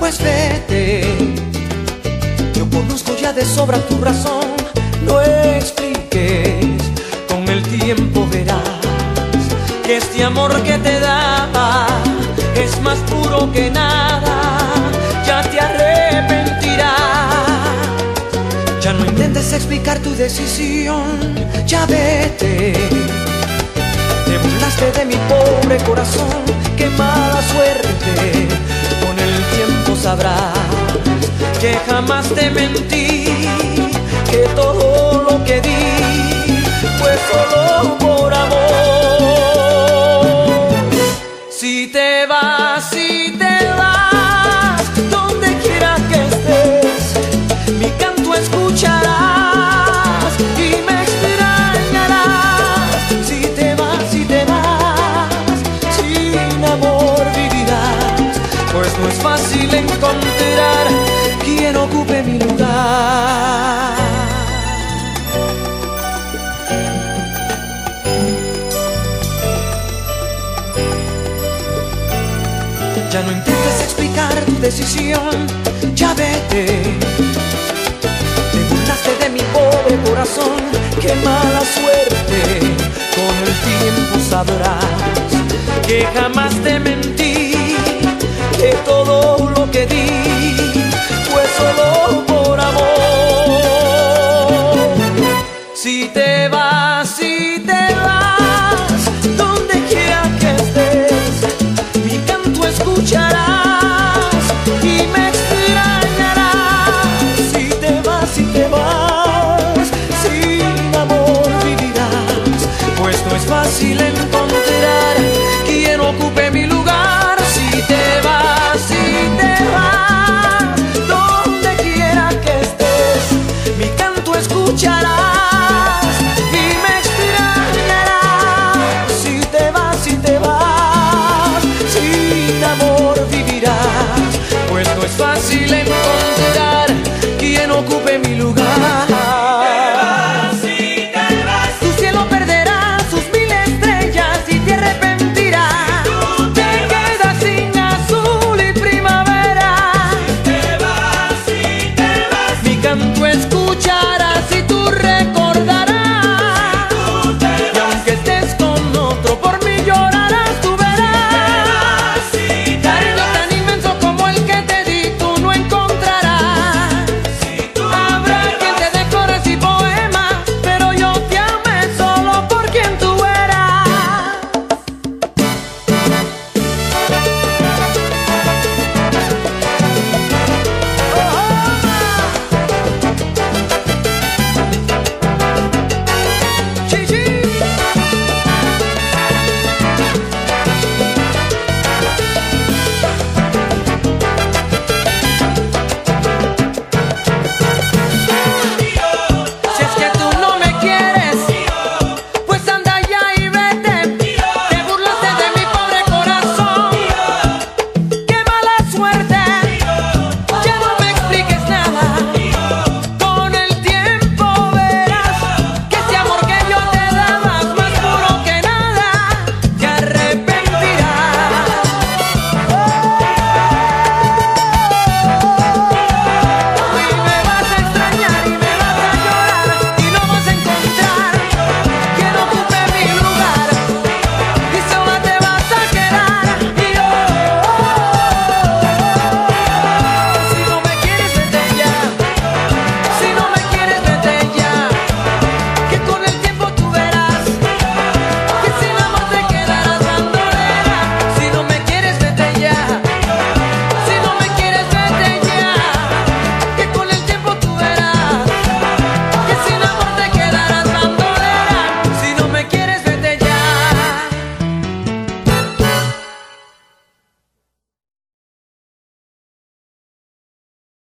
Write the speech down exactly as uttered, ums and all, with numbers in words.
pues vete. Yo conozco ya de sobra tu razón, no expliques, con el tiempo verás que este amor que te daba es más puro que nada. Ya te arrepentirás. Ya no intentes explicar tu decisión, ya vete. Te burlaste de mi pobre corazón, qué mala suerte. Con el tiempo sabrás que jamás te mentí, que todo lo que di fue solo por amor. Si te vas, si te vas, donde quiera que estés, mi canto escucharás y me extrañarás. Si te vas, si te vas, sin amor vivirás, pues no es fácil encontrar quien ocupe mi lugar. Ya no intentes explicar tu decisión, ya vete. Te burlaste de mi pobre corazón, qué mala suerte. Con el tiempo sabrás que jamás te mentí, que todo lo que di fue solo por amor. Si te vas, si te vas, donde quiera que estés, mi canto escucharás y me extrañarás. Si te vas, si te vas, sin amor vivirás, pues no es fácil encontrar quien ocupe mi lugar. Si te vas, si te vas, donde quiera que estés, mi canto escucharás y me extrañarás. Si te vas, si te vas, sin amor vivirás, pues no es fácil encontrar quien ocupe mi lugar.